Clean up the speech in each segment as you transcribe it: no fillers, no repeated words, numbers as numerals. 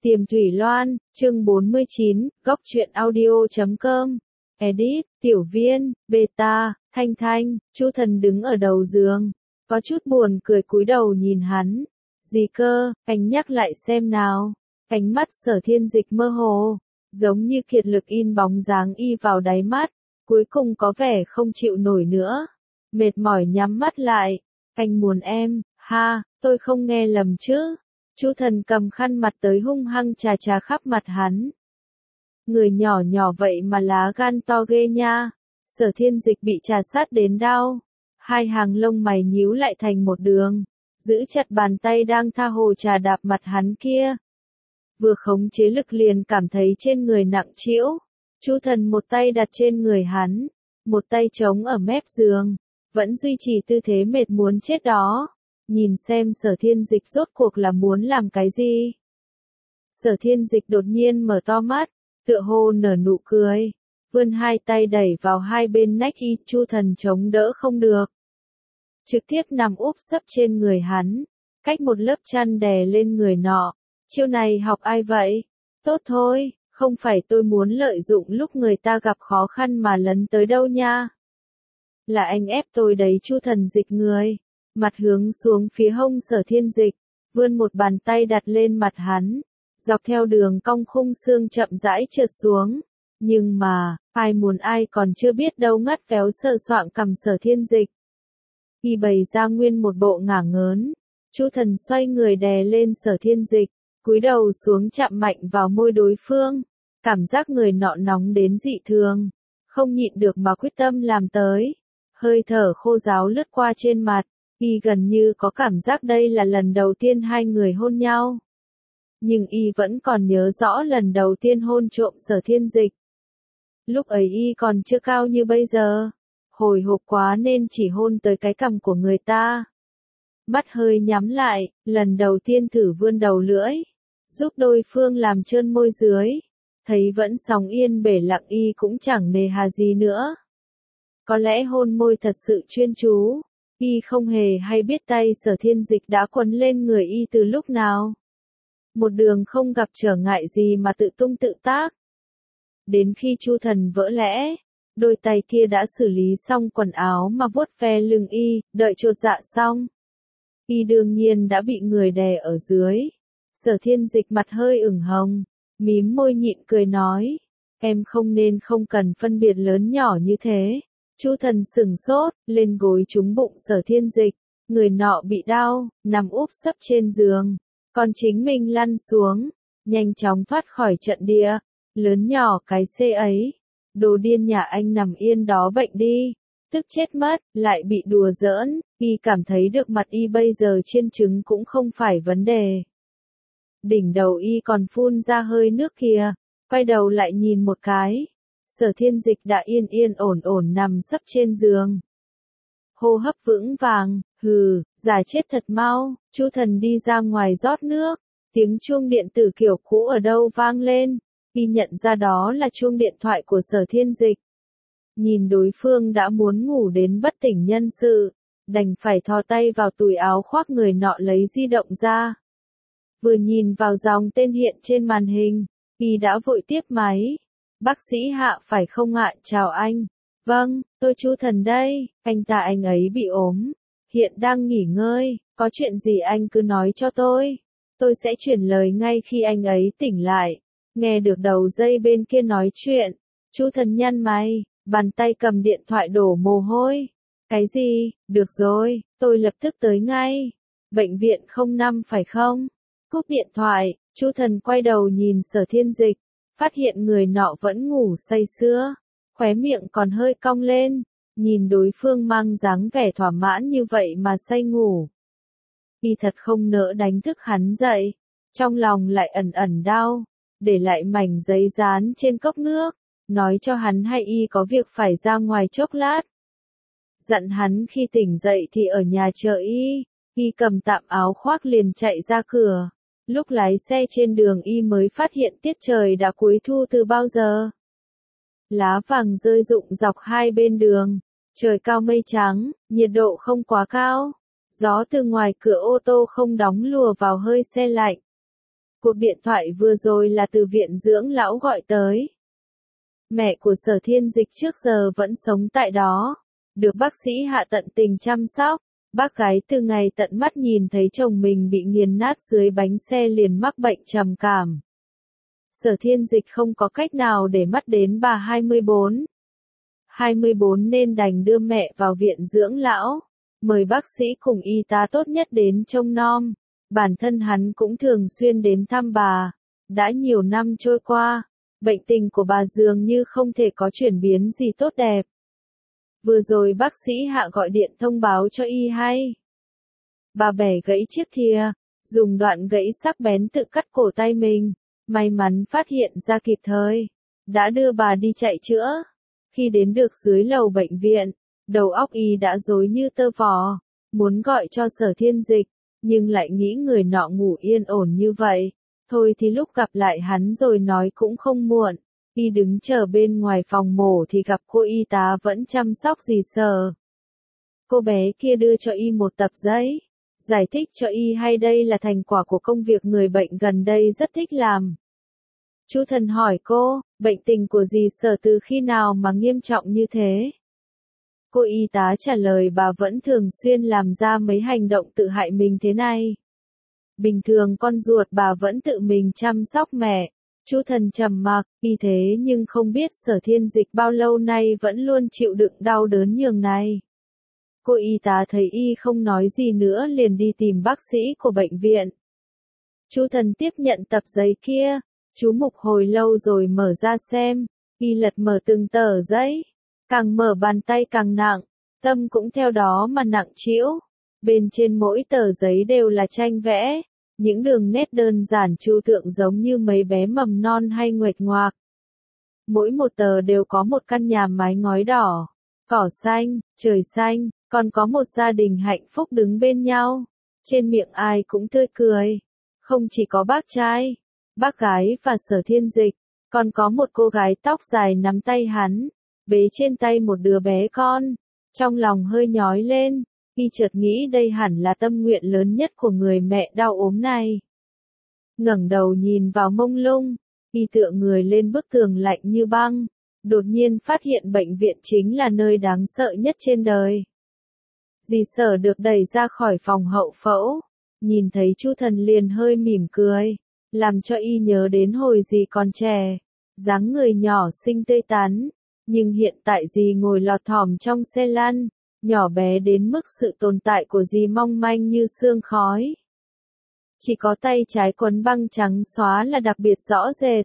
Tiềm Thủy Loan, chương 49, góc truyện audio.com. Edit, Tiểu Viên, Beta, Thanh Thanh, Chu Thần đứng ở đầu giường, có chút buồn cười cúi đầu nhìn hắn. Gì cơ, anh nhắc lại xem nào. Ánh mắt Sở Thiên Dịch mơ hồ, giống như kiệt lực in bóng dáng y vào đáy mắt, cuối cùng có vẻ không chịu nổi nữa. Mệt mỏi nhắm mắt lại. Anh muốn em, ha, tôi không nghe lầm chứ. Chu Thần cầm khăn mặt tới hung hăng chà chà khắp mặt hắn. Người nhỏ nhỏ vậy mà lá gan to ghê nha. Sở Thiên Dịch bị trà sát đến đau. Hai hàng lông mày nhíu lại thành một đường. Giữ chặt bàn tay đang tha hồ trà đạp mặt hắn kia. Vừa khống chế lực liền cảm thấy trên người nặng trĩu. Chu Thần một tay đặt trên người hắn. Một tay chống ở mép giường. Vẫn duy trì tư thế mệt muốn chết đó. Nhìn xem Sở Thiên Dịch rốt cuộc là muốn làm cái gì. Sở Thiên Dịch đột nhiên mở to mắt, tựa hồ nở nụ cười, vươn hai tay đẩy vào hai bên nách y. Chu Thần chống đỡ không được, trực tiếp nằm úp sấp trên người hắn, cách một lớp chăn đè lên người nọ. Chiêu này học ai vậy? Tốt thôi, không phải tôi muốn lợi dụng lúc người ta gặp khó khăn mà lấn tới đâu nha. Là anh ép tôi đấy. Chu Thần dịch người, mặt hướng xuống phía hông Sở Thiên Dịch, vươn một bàn tay đặt lên mặt hắn, dọc theo đường cong khung xương chậm rãi trượt xuống. Nhưng mà, ai muốn ai còn chưa biết đâu ngắt véo sờ soạng cằm Sở Thiên Dịch. Y bày ra nguyên một bộ ngả ngớn. Chu Thần xoay người đè lên Sở Thiên Dịch, cúi đầu xuống chạm mạnh vào môi đối phương. Cảm giác người nọ nóng đến dị thường, không nhịn được mà quyết tâm làm tới. Hơi thở khô ráo lướt qua trên mặt. Y gần như có cảm giác đây là lần đầu tiên hai người hôn nhau. Nhưng Y vẫn còn nhớ rõ lần đầu tiên hôn trộm Sở Thiên Dịch. Lúc ấy Y còn chưa cao như bây giờ. Hồi hộp quá nên chỉ hôn tới cái cằm của người ta. Mắt hơi nhắm lại, lần đầu tiên thử vươn đầu lưỡi, giúp đối phương làm trơn môi dưới. Thấy vẫn sóng yên bể lặng, Y cũng chẳng nề hà gì nữa. Có lẽ hôn môi thật sự chuyên chú. Y không hề hay biết tay Sở Thiên Dịch đã quấn lên người Y từ lúc nào. Một đường không gặp trở ngại gì mà tự tung tự tác. Đến khi Chu Thần vỡ lẽ, đôi tay kia đã xử lý xong quần áo mà vuốt ve lưng Y, đợi chột dạ xong. Y đương nhiên đã bị người đè ở dưới. Sở Thiên Dịch mặt hơi ửng hồng, mím môi nhịn cười nói, em không cần phân biệt lớn nhỏ như thế. Chu Thần sửng sốt, lên gối trúng bụng Sở Thiên Dịch, người nọ bị đau, nằm úp sấp trên giường, còn chính mình lăn xuống, nhanh chóng thoát khỏi trận địa. Lớn nhỏ cái xê ấy, đồ điên nhà anh nằm yên đó bệnh đi, tức chết mất, lại bị đùa giỡn. Y cảm thấy được mặt Y bây giờ chiên trứng cũng không phải vấn đề. Đỉnh đầu Y còn phun ra hơi nước kìa, quay đầu lại nhìn một cái. Sở Thiên Dịch đã yên yên ổn ổn nằm sấp trên giường. Hô hấp vững vàng, hừ, giả chết thật mau. Chu Thần đi ra ngoài rót nước, tiếng chuông điện tử kiểu cũ ở đâu vang lên. Y nhận ra đó là chuông điện thoại của Sở Thiên Dịch. Nhìn đối phương đã muốn ngủ đến bất tỉnh nhân sự, đành phải thò tay vào túi áo khoác người nọ lấy di động ra. Vừa nhìn vào dòng tên hiện trên màn hình, Y đã vội tiếp máy. Bác sĩ Hạ phải không ạ? Chào anh. Vâng, tôi Chu Thần đây. Anh ấy bị ốm, hiện đang nghỉ ngơi. Có chuyện gì anh cứ nói cho tôi sẽ chuyển lời ngay khi anh ấy tỉnh lại. Nghe được đầu dây bên kia nói chuyện, Chu Thần nhăn mày, bàn tay cầm điện thoại đổ mồ hôi. Cái gì? Được rồi, tôi lập tức tới ngay. Bệnh viện 05 phải không? Cúp điện thoại, Chu Thần quay đầu nhìn Sở Thiên Dịch, phát hiện người nọ vẫn ngủ say sưa, khóe miệng còn hơi cong lên, nhìn đối phương mang dáng vẻ thỏa mãn như vậy mà say ngủ. Y thật không nỡ đánh thức hắn dậy, trong lòng lại ẩn ẩn đau, để lại mảnh giấy dán trên cốc nước, nói cho hắn hay Y có việc phải ra ngoài chốc lát. Dặn hắn khi tỉnh dậy thì ở nhà chờ Y cầm tạm áo khoác liền chạy ra cửa. Lúc lái xe trên đường Y mới phát hiện tiết trời đã cuối thu từ bao giờ. Lá vàng rơi rụng dọc hai bên đường, trời cao mây trắng, nhiệt độ không quá cao. Gió từ ngoài cửa ô tô không đóng lùa vào hơi se lạnh. Cuộc điện thoại vừa rồi là từ viện dưỡng lão gọi tới. Mẹ của Sở Thiên Dịch trước giờ vẫn sống tại đó, được bác sĩ Hạ tận tình chăm sóc. Bác gái từ ngày tận mắt nhìn thấy chồng mình bị nghiền nát dưới bánh xe liền mắc bệnh trầm cảm. Sở Thiên Dịch không có cách nào để mắt đến bà 24. 24 nên đành đưa mẹ vào viện dưỡng lão, mời bác sĩ cùng y tá tốt nhất đến trông nom. Bản thân hắn cũng thường xuyên đến thăm bà. Đã nhiều năm trôi qua, bệnh tình của bà dường như không thể có chuyển biến gì tốt đẹp. Vừa rồi bác sĩ Hạ gọi điện thông báo cho y hay. Bà bẻ gãy chiếc thìa, dùng đoạn gãy sắc bén tự cắt cổ tay mình. May mắn phát hiện ra kịp thời, đã đưa bà đi chạy chữa. Khi đến được dưới lầu bệnh viện, đầu óc y đã rối như tơ vò, muốn gọi cho Sở Thiên Dịch, nhưng lại nghĩ người nọ ngủ yên ổn như vậy. Thôi thì lúc gặp lại hắn rồi nói cũng không muộn. Y đứng chờ bên ngoài phòng mổ thì gặp cô y tá vẫn chăm sóc dì Sở. Cô bé kia đưa cho y một tập giấy, giải thích cho y hay đây là thành quả của công việc người bệnh gần đây rất thích làm. Chu Thần hỏi cô, bệnh tình của dì Sở từ khi nào mà nghiêm trọng như thế? Cô y tá trả lời bà vẫn thường xuyên làm ra mấy hành động tự hại mình thế này. Bình thường con ruột bà vẫn tự mình chăm sóc mẹ. Chu Thần trầm mặc, y thế nhưng không biết Sở Thiên Dịch bao lâu nay vẫn luôn chịu đựng đau đớn nhường này. Cô y tá thấy y không nói gì nữa liền đi tìm bác sĩ của bệnh viện. Chu Thần tiếp nhận tập giấy kia, chú mục hồi lâu rồi mở ra xem, y lật mở từng tờ giấy, càng mở bàn tay càng nặng, tâm cũng theo đó mà nặng trĩu. Bên trên mỗi tờ giấy đều là tranh vẽ, những đường nét đơn giản trừu tượng giống như mấy bé mầm non hay nguệch ngoạc. Mỗi một tờ đều có một căn nhà mái ngói đỏ, cỏ xanh, trời xanh, còn có một gia đình hạnh phúc đứng bên nhau. Trên miệng ai cũng tươi cười. Không chỉ có bác trai, bác gái và Sở Thiên Dịch, còn có một cô gái tóc dài nắm tay hắn, bế trên tay một đứa bé con. Trong lòng hơi nhói lên, y chợt nghĩ đây hẳn là tâm nguyện lớn nhất của người mẹ đau ốm này. Ngẩng đầu nhìn vào mông lung, y tựa người lên bức tường lạnh như băng, đột nhiên phát hiện bệnh viện chính là nơi đáng sợ nhất trên đời. Dì Sở được đẩy ra khỏi phòng hậu phẫu, nhìn thấy Chu Thần liền hơi mỉm cười, làm cho y nhớ đến hồi dì còn trẻ, dáng người nhỏ xinh tươi tắn, nhưng hiện tại dì ngồi lọt thỏm trong xe lăn, nhỏ bé đến mức sự tồn tại của dì mong manh như sương khói. Chỉ có tay trái quấn băng trắng xóa là đặc biệt rõ rệt.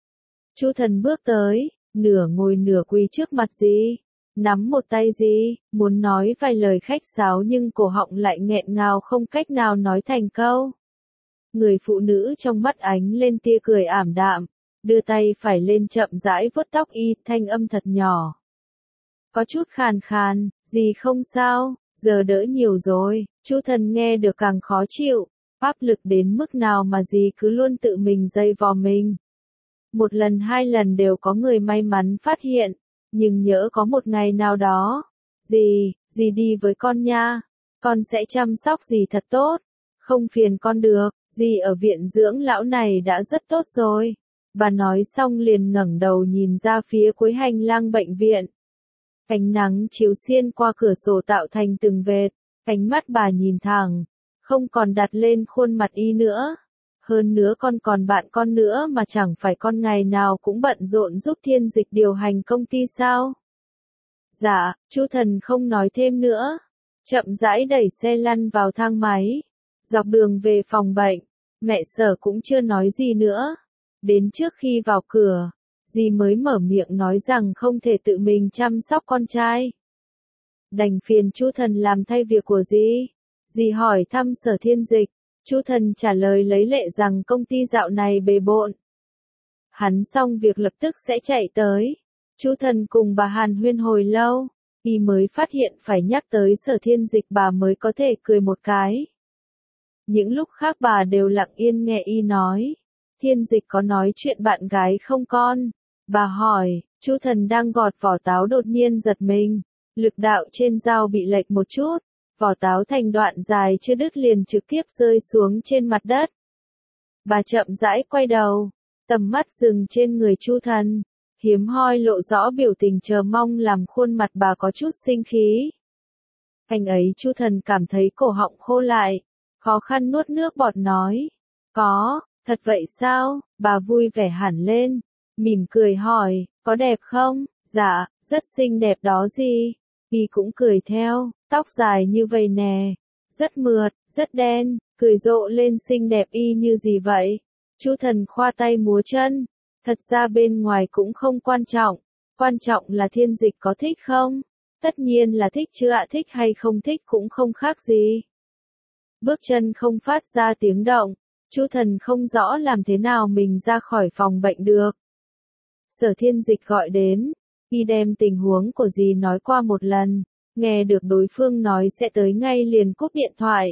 Chu Thần bước tới, nửa ngồi nửa quỳ trước mặt dì, nắm một tay dì, muốn nói vài lời khách sáo nhưng cổ họng lại nghẹn ngào không cách nào nói thành câu. Người phụ nữ trong mắt ánh lên tia cười ảm đạm, đưa tay phải lên chậm rãi vuốt tóc y, thanh âm thật nhỏ. Có chút khàn khàn, dì không sao, giờ đỡ nhiều rồi. Chu Thần nghe được càng khó chịu, áp lực đến mức nào mà dì cứ luôn tự mình dây vò mình. Một lần hai lần đều có người may mắn phát hiện, nhưng nhỡ có một ngày nào đó, dì đi với con nha, con sẽ chăm sóc dì thật tốt, không phiền con được, dì ở viện dưỡng lão này đã rất tốt rồi. Bà nói xong liền ngẩng đầu nhìn ra phía cuối hành lang bệnh viện. Ánh nắng chiếu xuyên qua cửa sổ tạo thành từng vệt, ánh mắt bà nhìn thẳng, không còn đặt lên khuôn mặt y nữa. Hơn nữa con còn bạn con nữa mà chẳng phải con ngày nào cũng bận rộn giúp Thiên Dịch điều hành công ty sao? Dạ, Chu Thần không nói thêm nữa, chậm rãi đẩy xe lăn vào thang máy, dọc đường về phòng bệnh, mẹ Sở cũng chưa nói gì nữa. Đến trước khi vào cửa, dì mới mở miệng nói rằng không thể tự mình chăm sóc con trai. Đành phiền Chu Thần làm thay việc của dì. Dì hỏi thăm Sở Thiên Dịch, Chu Thần trả lời lấy lệ rằng công ty dạo này bề bộn. Hắn xong việc lập tức sẽ chạy tới. Chu Thần cùng bà hàn huyên hồi lâu, y mới phát hiện phải nhắc tới Sở Thiên Dịch bà mới có thể cười một cái. Những lúc khác bà đều lặng yên nghe y nói. Thiên Dịch có nói chuyện bạn gái không con? Bà hỏi. Chu Thần đang gọt vỏ táo đột nhiên giật mình, lực đạo trên dao bị lệch một chút, vỏ táo thành đoạn dài chưa đứt liền trực tiếp rơi xuống trên mặt đất. Bà chậm rãi quay đầu, tầm mắt dừng trên người Chu Thần, hiếm hoi lộ rõ biểu tình chờ mong làm khuôn mặt bà có chút sinh khí. Anh ấy Chu Thần cảm thấy cổ họng khô lại, khó khăn nuốt nước bọt nói. Có, thật vậy sao? Bà vui vẻ hẳn lên, mỉm cười hỏi, có đẹp không? Dạ, rất xinh đẹp đó gì? Y cũng cười theo, tóc dài như vầy nè, rất mượt, rất đen, cười rộ lên xinh đẹp y như gì vậy? Chu Thần khoa tay múa chân, thật ra bên ngoài cũng không quan trọng là Thiên Dịch có thích không? Tất nhiên là thích chứ ạ, thích hay không thích cũng không khác gì. Bước chân không phát ra tiếng động, Chu Thần không rõ làm thế nào mình ra khỏi phòng bệnh được. Sở Thiên Dịch gọi đến, y đem tình huống của dì nói qua một lần, nghe được đối phương nói sẽ tới ngay liền cúp điện thoại.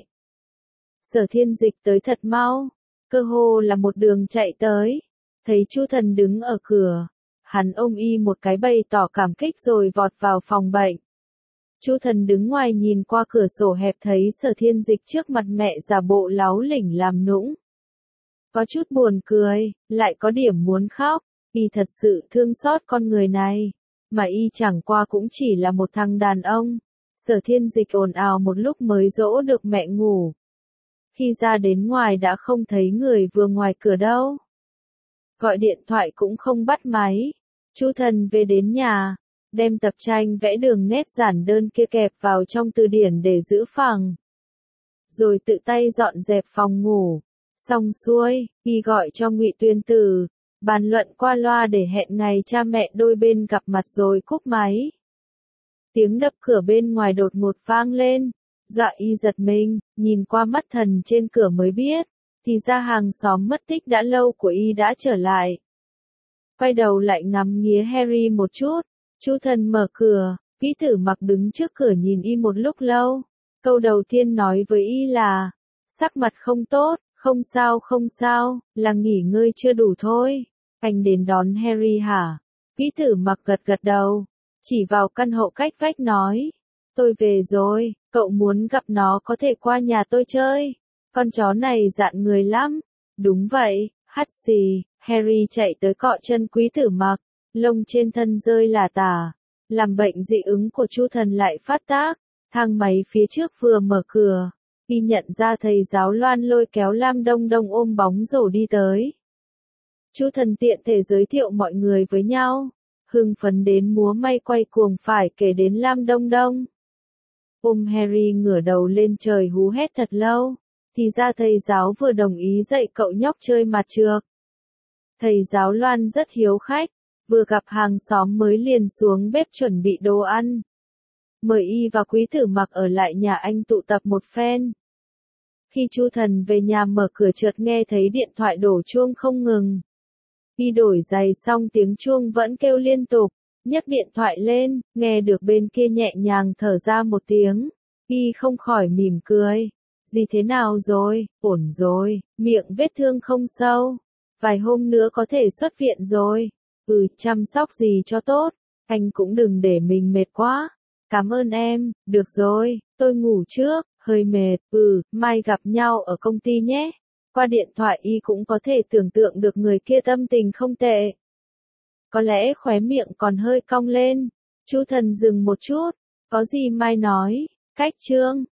Sở Thiên Dịch tới thật mau, cơ hồ là một đường chạy tới, thấy Chu Thần đứng ở cửa, hắn ôm y một cái bày tỏ cảm kích rồi vọt vào phòng bệnh. Chu Thần đứng ngoài nhìn qua cửa sổ hẹp thấy Sở Thiên Dịch trước mặt mẹ giả bộ láu lỉnh làm nũng. Có chút buồn cười, lại có điểm muốn khóc, y thật sự thương xót con người này, mà y chẳng qua cũng chỉ là một thằng đàn ông. Sở Thiên Dịch ồn ào một lúc mới dỗ được mẹ ngủ. Khi ra đến ngoài đã không thấy người vừa ngoài cửa đâu. Gọi điện thoại cũng không bắt máy. Chu Thần về đến nhà, đem tập tranh vẽ đường nét giản đơn kia kẹp vào trong từ điển để giữ phẳng. Rồi tự tay dọn dẹp phòng ngủ. Xong xuôi, y gọi cho Ngụy Tuyên Tử, bàn luận qua loa để hẹn ngày cha mẹ đôi bên gặp mặt rồi cúp máy. Tiếng đập cửa bên ngoài đột ngột vang lên, dọa y giật mình, nhìn qua mắt thần trên cửa mới biết, thì ra hàng xóm mất tích đã lâu của y đã trở lại. Quay đầu lại ngắm nghía Harry một chút, Chu Thần mở cửa, Quý Tử Mặc đứng trước cửa nhìn y một lúc lâu. Câu đầu tiên nói với y là, sắc mặt không tốt, không sao, là nghỉ ngơi chưa đủ thôi. Anh đến đón Harry hả? Quý Tử Mặc gật gật đầu, chỉ vào căn hộ cách vách nói, tôi về rồi, cậu muốn gặp nó có thể qua nhà tôi chơi. Con chó này dạn người lắm. Đúng vậy, hắt xì, Harry chạy tới cọ chân Quý Tử Mặc, lông trên thân rơi lả tả, làm bệnh dị ứng của Chu Thần lại phát tác. Thang máy phía trước vừa mở cửa, y nhận ra thầy giáo Loan lôi kéo Lam Đông Đông ôm bóng rổ đi tới. Chu Thần tiện thể giới thiệu mọi người với nhau, hưng phấn đến múa may quay cuồng phải kể đến Lam Đông Đông. Ôm Harry ngửa đầu lên trời hú hét thật lâu, thì ra thầy giáo vừa đồng ý dạy cậu nhóc chơi mặt trược. Thầy giáo Loan rất hiếu khách, vừa gặp hàng xóm mới liền xuống bếp chuẩn bị đồ ăn. Mời y và Quý Tử Mặc ở lại nhà anh tụ tập một phen. Khi Chu Thần về nhà mở cửa chợt nghe thấy điện thoại đổ chuông không ngừng. Y đổi giày xong tiếng chuông vẫn kêu liên tục, nhấc điện thoại lên, nghe được bên kia nhẹ nhàng thở ra một tiếng. Y không khỏi mỉm cười. Gì thế nào rồi, ổn rồi, miệng vết thương không sâu. Vài hôm nữa có thể xuất viện rồi. Chăm sóc gì cho tốt, anh cũng đừng để mình mệt quá. Cảm ơn em, được rồi, tôi ngủ trước, hơi mệt, mai gặp nhau ở công ty nhé. Qua điện thoại y cũng có thể tưởng tượng được người kia tâm tình không tệ. Có lẽ khóe miệng còn hơi cong lên. Chu Thần dừng một chút, có gì mai nói, cách chương.